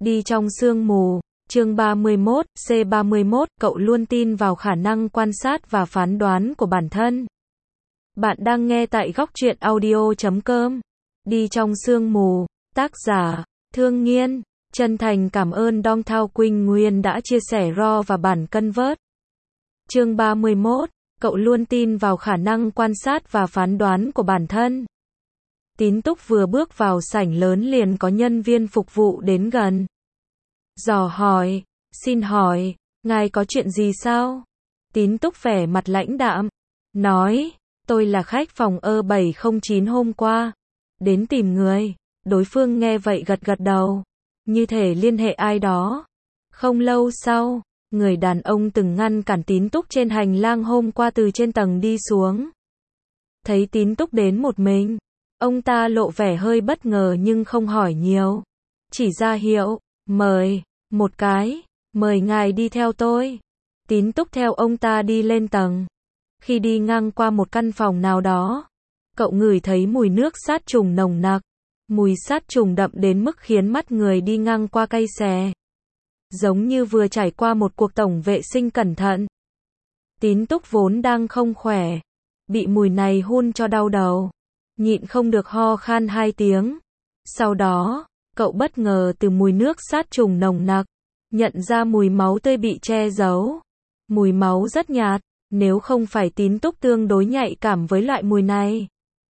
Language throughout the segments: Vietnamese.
Đi trong sương mù, chương 31, C31, cậu luôn tin vào khả năng quan sát và phán đoán của bản thân. Bạn đang nghe tại góc truyện audio.com. Đi trong sương mù, tác giả, Thương Nghiên, chân thành cảm ơn Dong Thao Quỳnh Nguyên đã chia sẻ raw và bản convert. Chương 31, cậu luôn tin vào khả năng quan sát và phán đoán của bản thân. Tín Túc vừa bước vào sảnh lớn liền có nhân viên phục vụ đến gần. Dò hỏi, xin hỏi, ngài có chuyện gì sao? Tín Túc vẻ mặt lãnh đạm, nói, tôi là khách phòng E709 hôm qua, đến tìm người. Đối phương nghe vậy gật gật đầu, như thể liên hệ ai đó. Không lâu sau, người đàn ông từng ngăn cản Tín Túc trên hành lang hôm qua từ trên tầng đi xuống. Thấy Tín Túc đến một mình, ông ta lộ vẻ hơi bất ngờ nhưng không hỏi nhiều. Chỉ ra hiệu, mời, một cái, mời ngài đi theo tôi. Tín Túc theo ông ta đi lên tầng. Khi đi ngang qua một căn phòng nào đó, cậu ngửi thấy mùi nước sát trùng nồng nặc. Mùi sát trùng đậm đến mức khiến mắt người đi ngang qua cay xè. Giống như vừa trải qua một cuộc tổng vệ sinh cẩn thận. Tín Túc vốn đang không khỏe, bị mùi này hun cho đau đầu, nhịn không được ho khan 2 tiếng. Sau đó, cậu bất ngờ từ mùi nước sát trùng nồng nặc, nhận ra mùi máu tươi bị che giấu. Mùi máu rất nhạt, nếu không phải Tín Túc tương đối nhạy cảm với loại mùi này,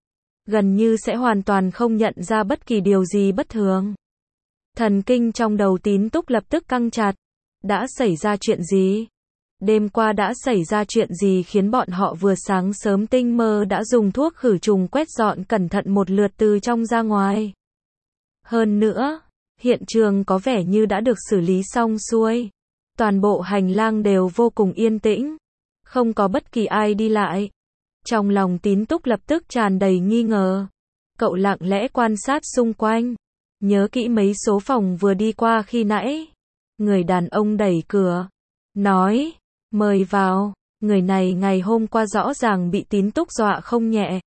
gần như sẽ hoàn toàn không nhận ra bất kỳ điều gì bất thường. Thần kinh trong đầu Tín Túc lập tức căng chặt. Đã xảy ra chuyện gì? Đêm qua đã xảy ra chuyện gì khiến bọn họ vừa sáng sớm tinh mơ đã dùng thuốc khử trùng quét dọn cẩn thận một lượt từ trong ra ngoài? Hơn nữa, hiện trường có vẻ như đã được xử lý xong xuôi. Toàn bộ hành lang đều vô cùng yên tĩnh, không có bất kỳ ai đi lại. Trong lòng Tín Túc lập tức tràn đầy nghi ngờ. Cậu lặng lẽ quan sát xung quanh, nhớ kỹ mấy số phòng vừa đi qua khi nãy. Người đàn ông đẩy cửa, nói, mời vào. Người này ngày hôm qua rõ ràng bị Tín Túc dọa không nhẹ.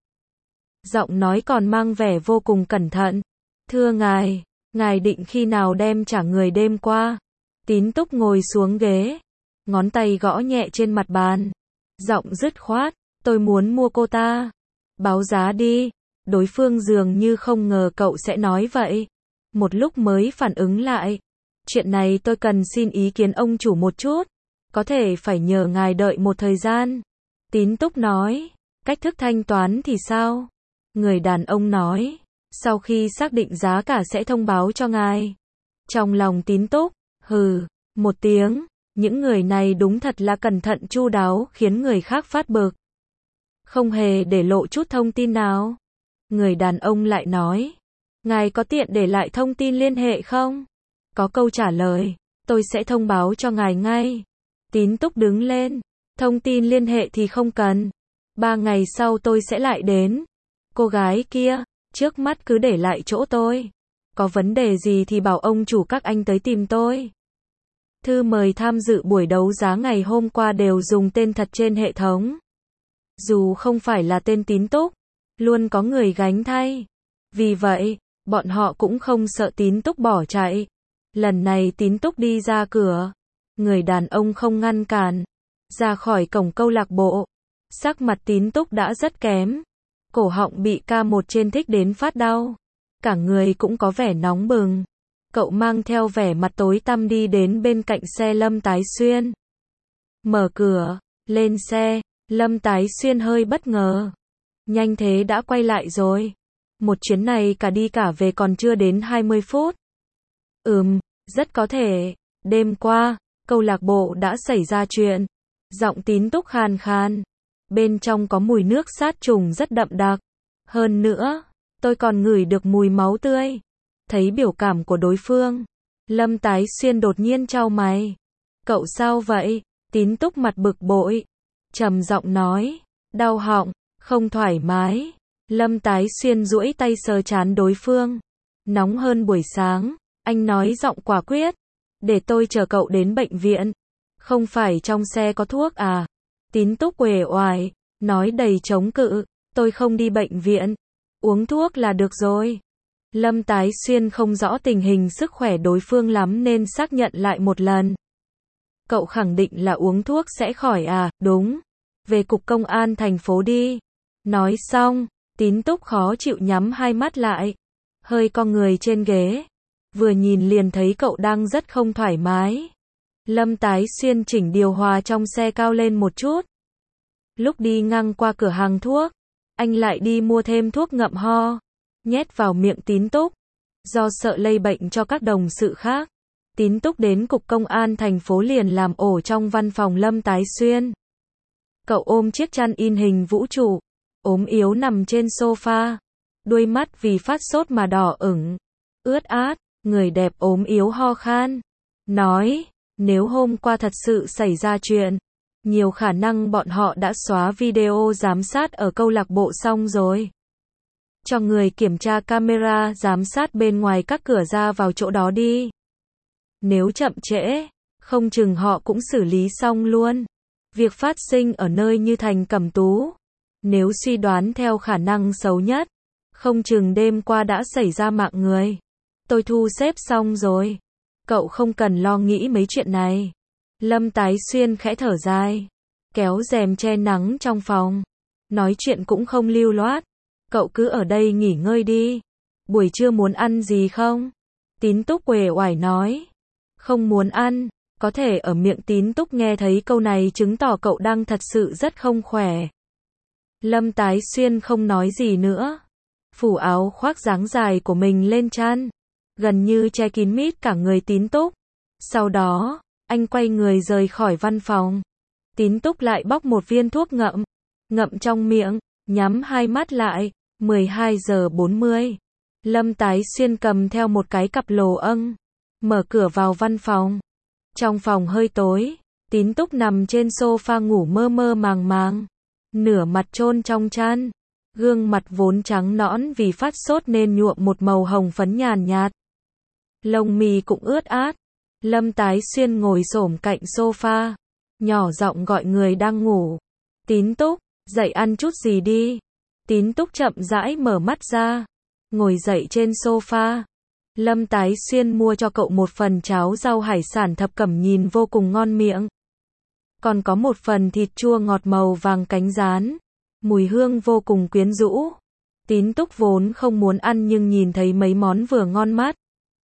Giọng nói còn mang vẻ vô cùng cẩn thận. Thưa ngài định khi nào đem trả người đêm qua? Tín Túc ngồi xuống ghế, ngón tay gõ nhẹ trên mặt bàn. Giọng dứt khoát, tôi muốn mua cô ta. Báo giá đi. Đối phương dường như không ngờ cậu sẽ nói vậy. Một lúc mới phản ứng lại. Chuyện này tôi cần xin ý kiến ông chủ một chút. Có thể phải nhờ ngài đợi một thời gian. Tín Túc nói, cách thức thanh toán thì sao? Người đàn ông nói, sau khi xác định giá cả sẽ thông báo cho ngài. Trong lòng Tín Túc, hừ, một tiếng. Những người này đúng thật là cẩn thận chu đáo khiến người khác phát bực. Không hề để lộ chút thông tin nào. Người đàn ông lại nói, ngài có tiện để lại thông tin liên hệ không? Có câu trả lời, tôi sẽ thông báo cho ngài ngay. Tín Túc đứng lên, thông tin liên hệ thì không cần. 3 ngày sau tôi sẽ lại đến. Cô gái kia, trước mắt cứ để lại chỗ tôi. Có vấn đề gì thì bảo ông chủ các anh tới tìm tôi. Thư mời tham dự buổi đấu giá ngày hôm qua đều dùng tên thật trên hệ thống. Dù không phải là tên Tín Túc, luôn có người gánh thay. Vì vậy, bọn họ cũng không sợ Tín Túc bỏ chạy. Lần này Tín Túc đi ra cửa, người đàn ông không ngăn cản. Ra khỏi cổng câu lạc bộ, sắc mặt Tín Túc đã rất kém. Cổ họng bị K1 trên thích đến phát đau. Cả người cũng có vẻ nóng bừng. Cậu mang theo vẻ mặt tối tăm đi đến bên cạnh xe Lâm Tái Xuyên. Mở cửa, lên xe, Lâm Tái Xuyên hơi bất ngờ. Nhanh thế đã quay lại rồi. Một chuyến này cả đi cả về còn chưa đến 20 phút. Rất có thể. Đêm qua, câu lạc bộ đã xảy ra chuyện. Giọng Tín Túc khàn khàn. Bên trong có mùi nước sát trùng rất đậm đặc. Hơn nữa, tôi còn ngửi được mùi máu tươi. Thấy biểu cảm của đối phương, Lâm Tái Xuyên đột nhiên chau mày. Cậu sao vậy? Tín Túc mặt bực bội, trầm giọng nói, đau họng, không thoải mái. Lâm Tái Xuyên duỗi tay sờ trán đối phương. Nóng hơn buổi sáng, anh nói giọng quả quyết. Để tôi chở cậu đến bệnh viện. Không phải trong xe có thuốc à? Tín Túc uể oải, nói đầy chống cự, tôi không đi bệnh viện. Uống thuốc là được rồi. Lâm Tái Xuyên không rõ tình hình sức khỏe đối phương lắm nên xác nhận lại một lần. Cậu khẳng định là uống thuốc sẽ khỏi à? Đúng. Về cục công an thành phố đi. Nói xong, Tín Túc khó chịu nhắm hai mắt lại, hơi cong người trên ghế. Vừa nhìn liền thấy cậu đang rất không thoải mái. Lâm Tái Xuyên chỉnh điều hòa trong xe cao lên một chút. Lúc đi ngang qua cửa hàng thuốc, anh lại đi mua thêm thuốc ngậm ho, nhét vào miệng Tín Túc. Do sợ lây bệnh cho các đồng sự khác, Tín Túc đến cục công an thành phố liền làm ổ trong văn phòng Lâm Tái Xuyên. Cậu ôm chiếc chăn in hình vũ trụ, ốm yếu nằm trên sofa, đuôi mắt vì phát sốt mà đỏ ửng, ướt át, người đẹp ốm yếu ho khan, nói, nếu hôm qua thật sự xảy ra chuyện, nhiều khả năng bọn họ đã xóa video giám sát ở câu lạc bộ xong rồi. Cho người kiểm tra camera giám sát bên ngoài các cửa ra vào chỗ đó đi. Nếu chậm trễ, không chừng họ cũng xử lý xong luôn. Việc phát sinh ở nơi như thành Cẩm Tú. Nếu suy đoán theo khả năng xấu nhất, không chừng đêm qua đã xảy ra mạng người. Tôi thu xếp xong rồi. Cậu không cần lo nghĩ mấy chuyện này. Lâm Tái Xuyên khẽ thở dài, kéo rèm che nắng trong phòng. Nói chuyện cũng không lưu loát. Cậu cứ ở đây nghỉ ngơi đi. Buổi trưa muốn ăn gì không? Tín Túc uể oải nói. Không muốn ăn. Có thể ở miệng Tín Túc nghe thấy câu này chứng tỏ cậu đang thật sự rất không khỏe. Lâm Tái Xuyên không nói gì nữa. Phủ áo khoác dáng dài của mình lên chăn, gần như che kín mít cả người Tín Túc. Sau đó, anh quay người rời khỏi văn phòng. Tín Túc lại bóc một viên thuốc ngậm, ngậm trong miệng, nhắm hai mắt lại. 12 giờ 40. Lâm Tái Xuyên cầm theo một cái cặp lồ âng, mở cửa vào văn phòng. Trong phòng hơi tối, Tín Túc nằm trên sofa ngủ mơ mơ màng màng, nửa mặt chôn trong chăn, gương mặt vốn trắng nõn vì phát sốt nên nhuộm một màu hồng phấn nhàn nhạt. Lông mi cũng ướt át. Lâm Tái Xuyên ngồi xổm cạnh sofa, nhỏ giọng gọi người đang ngủ. Tín Túc, dậy ăn chút gì đi. Tín Túc chậm rãi mở mắt ra, ngồi dậy trên sofa. Lâm Tái Xuyên mua cho cậu một phần cháo rau hải sản thập cẩm nhìn vô cùng ngon miệng. Còn có một phần thịt chua ngọt màu vàng cánh gián, mùi hương vô cùng quyến rũ. Tín Túc vốn không muốn ăn nhưng nhìn thấy mấy món vừa ngon mắt,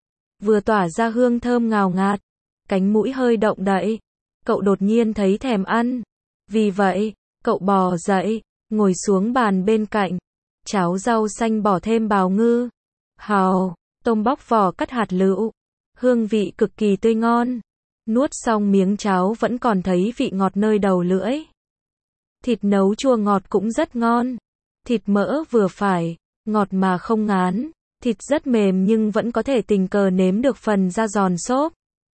vừa tỏa ra hương thơm ngào ngạt, cánh mũi hơi động đậy. Cậu đột nhiên thấy thèm ăn. Vì vậy, cậu bò dậy, ngồi xuống bàn bên cạnh. Cháo rau xanh bỏ thêm bào ngư, hàu, tôm bóc vỏ cắt hạt lựu. Hương vị cực kỳ tươi ngon. Nuốt xong miếng cháo vẫn còn thấy vị ngọt nơi đầu lưỡi. Thịt nấu chua ngọt cũng rất ngon. Thịt mỡ vừa phải, ngọt mà không ngán. Thịt rất mềm nhưng vẫn có thể tình cờ nếm được phần da giòn xốp.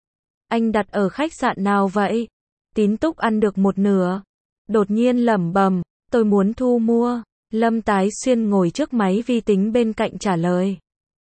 Anh đặt ở khách sạn nào vậy? Tín Túc ăn được một nửa, đột nhiên lẩm bẩm, tôi muốn thu mua. Lâm Tái Xuyên ngồi trước máy vi tính bên cạnh trả lời.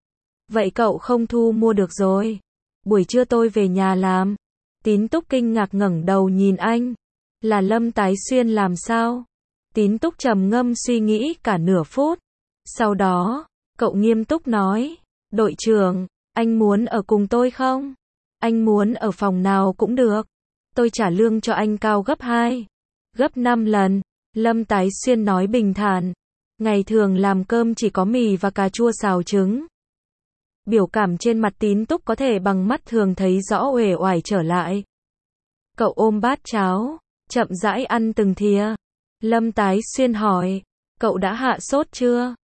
Vậy cậu không thu mua được rồi. Buổi trưa tôi về nhà làm. Tín Túc kinh ngạc ngẩng đầu nhìn anh. Là Lâm Tái Xuyên làm sao? Tín Túc trầm ngâm suy nghĩ cả nửa phút. Sau đó, cậu nghiêm túc nói. Đội trưởng, anh muốn ở cùng tôi không? Anh muốn ở phòng nào cũng được. Tôi trả lương cho anh cao gấp 2, gấp 5 lần. Lâm Tái Xuyên nói bình thản. Ngày thường làm cơm chỉ có mì và cà chua xào trứng. Biểu cảm trên mặt Tín Túc có thể bằng mắt thường thấy rõ uể oải trở lại. Cậu ôm bát cháo, chậm rãi ăn từng thìa. Lâm Tái Xuyên hỏi, cậu đã hạ sốt chưa?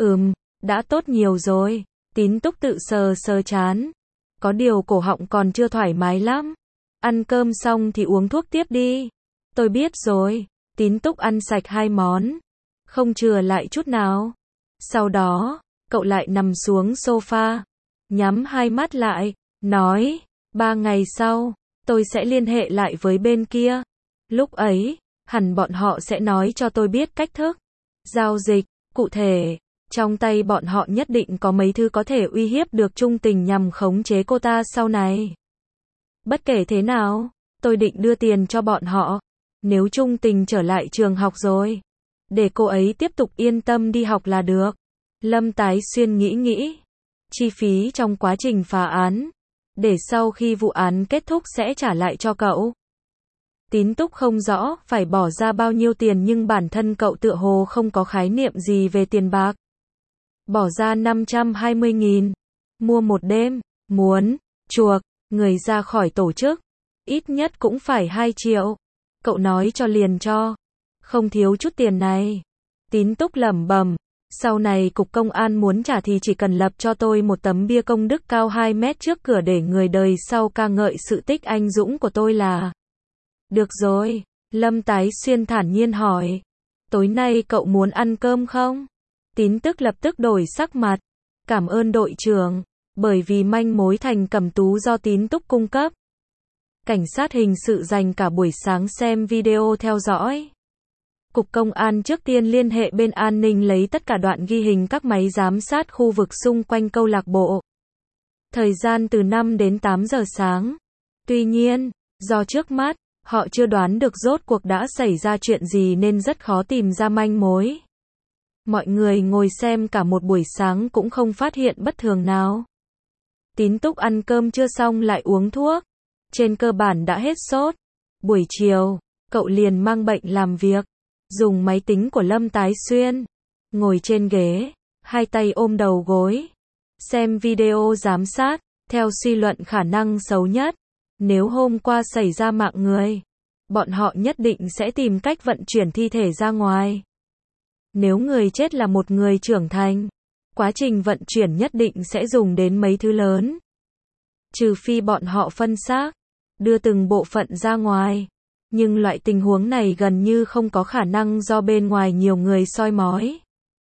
Đã tốt nhiều rồi. Tín Túc tự sờ sờ trán. Có điều cổ họng còn chưa thoải mái lắm. Ăn cơm xong thì uống thuốc tiếp đi. Tôi biết rồi. Tín Túc ăn sạch 2 món, không chừa lại chút nào. Sau đó, cậu lại nằm xuống sofa, nhắm hai mắt lại, nói, 3 ngày sau, tôi sẽ liên hệ lại với bên kia. Lúc ấy, hẳn bọn họ sẽ nói cho tôi biết cách thức giao dịch cụ thể. Trong tay bọn họ nhất định có mấy thứ có thể uy hiếp được Trung Tình nhằm khống chế cô ta sau này. Bất kể thế nào, tôi định đưa tiền cho bọn họ. Nếu Trung Tình trở lại trường học rồi, để cô ấy tiếp tục yên tâm đi học là được. Lâm Tái Xuyên nghĩ nghĩ. chi phí trong quá trình phá án, để sau khi vụ án kết thúc sẽ trả lại cho cậu. Tín Túc không rõ phải bỏ ra bao nhiêu tiền nhưng bản thân cậu tựa hồ không có khái niệm gì về tiền bạc. Bỏ ra 520.000, mua một đêm, muốn chuộc người ra khỏi tổ chức, ít nhất cũng phải 2 triệu. Cậu nói cho liền cho, không thiếu chút tiền này. Tín Túc lẩm bẩm, sau này cục công an muốn trả thì chỉ cần lập cho tôi một tấm bia công đức cao 2 mét trước cửa để người đời sau ca ngợi sự tích anh dũng của tôi là được rồi. Lâm Tái Xuyên thản nhiên hỏi, tối nay cậu muốn ăn cơm không? Tín Tức lập tức đổi sắc mặt, cảm ơn đội trưởng, bởi vì manh mối Thành Cẩm Tú do Tín Túc cung cấp. Cảnh sát hình sự dành cả buổi sáng xem video theo dõi. Cục công an trước tiên liên hệ bên an ninh lấy tất cả đoạn ghi hình các máy giám sát khu vực xung quanh câu lạc bộ. Thời gian từ 5 đến 8 giờ sáng. Tuy nhiên, do trước mắt, họ chưa đoán được rốt cuộc đã xảy ra chuyện gì nên rất khó tìm ra manh mối. Mọi người ngồi xem cả một buổi sáng cũng không phát hiện bất thường nào. Tín Túc ăn cơm chưa xong lại uống thuốc. Trên cơ bản đã hết sốt. Buổi chiều, cậu liền mang bệnh làm việc. Dùng máy tính của Lâm Tái Xuyên. Ngồi trên ghế, hai tay ôm đầu gối. Xem video giám sát, theo suy luận khả năng xấu nhất. Nếu hôm qua xảy ra mạng người, bọn họ nhất định sẽ tìm cách vận chuyển thi thể ra ngoài. Nếu người chết là một người trưởng thành, quá trình vận chuyển nhất định sẽ dùng đến mấy thứ lớn. Trừ phi bọn họ phân xác, đưa từng bộ phận ra ngoài. Nhưng loại tình huống này gần như không có khả năng do bên ngoài nhiều người soi mói.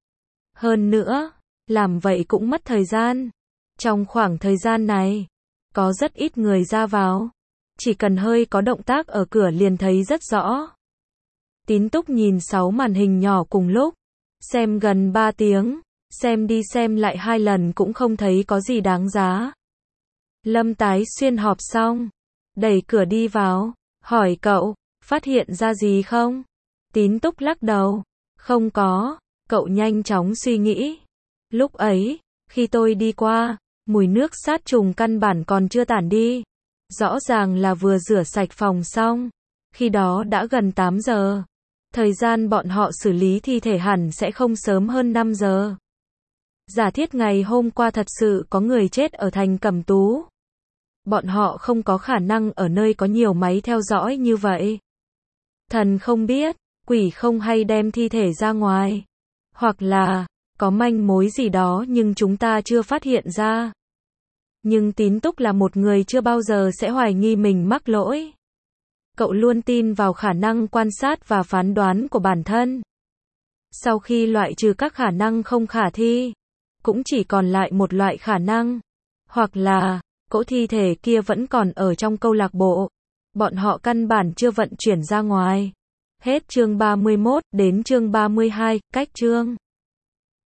Hơn nữa, làm vậy cũng mất thời gian. Trong khoảng thời gian này, có rất ít người ra vào. Chỉ cần hơi có động tác ở cửa liền thấy rất rõ. Tín Túc nhìn 6 màn hình nhỏ cùng lúc. Xem gần 3 tiếng. Xem đi xem lại 2 lần cũng không thấy có gì đáng giá. Lâm Tái Xuyên họp xong. Đẩy cửa đi vào. Hỏi cậu, phát hiện ra gì không? Tín Túc lắc đầu. Không có. Cậu nhanh chóng suy nghĩ. Lúc ấy, khi tôi đi qua, mùi nước sát trùng căn bản còn chưa tản đi. Rõ ràng là vừa rửa sạch phòng xong. Khi đó đã gần 8 giờ. Thời gian bọn họ xử lý thi thể hẳn sẽ không sớm hơn 5 giờ. Giả thiết ngày hôm qua thật sự có người chết ở Thành Cẩm Tú. Bọn họ không có khả năng ở nơi có nhiều máy theo dõi như vậy. Thần không biết, quỷ không hay đem thi thể ra ngoài. Hoặc là, có manh mối gì đó nhưng chúng ta chưa phát hiện ra. Nhưng Tín Túc là một người chưa bao giờ sẽ hoài nghi mình mắc lỗi. Cậu luôn tin vào khả năng quan sát và phán đoán của bản thân. Sau khi loại trừ các khả năng không khả thi, cũng chỉ còn lại một loại khả năng. Hoặc là, cỗ thi thể kia vẫn còn ở trong câu lạc bộ. Bọn họ căn bản chưa vận chuyển ra ngoài. Hết chương 31, đến chương 32, cách chương.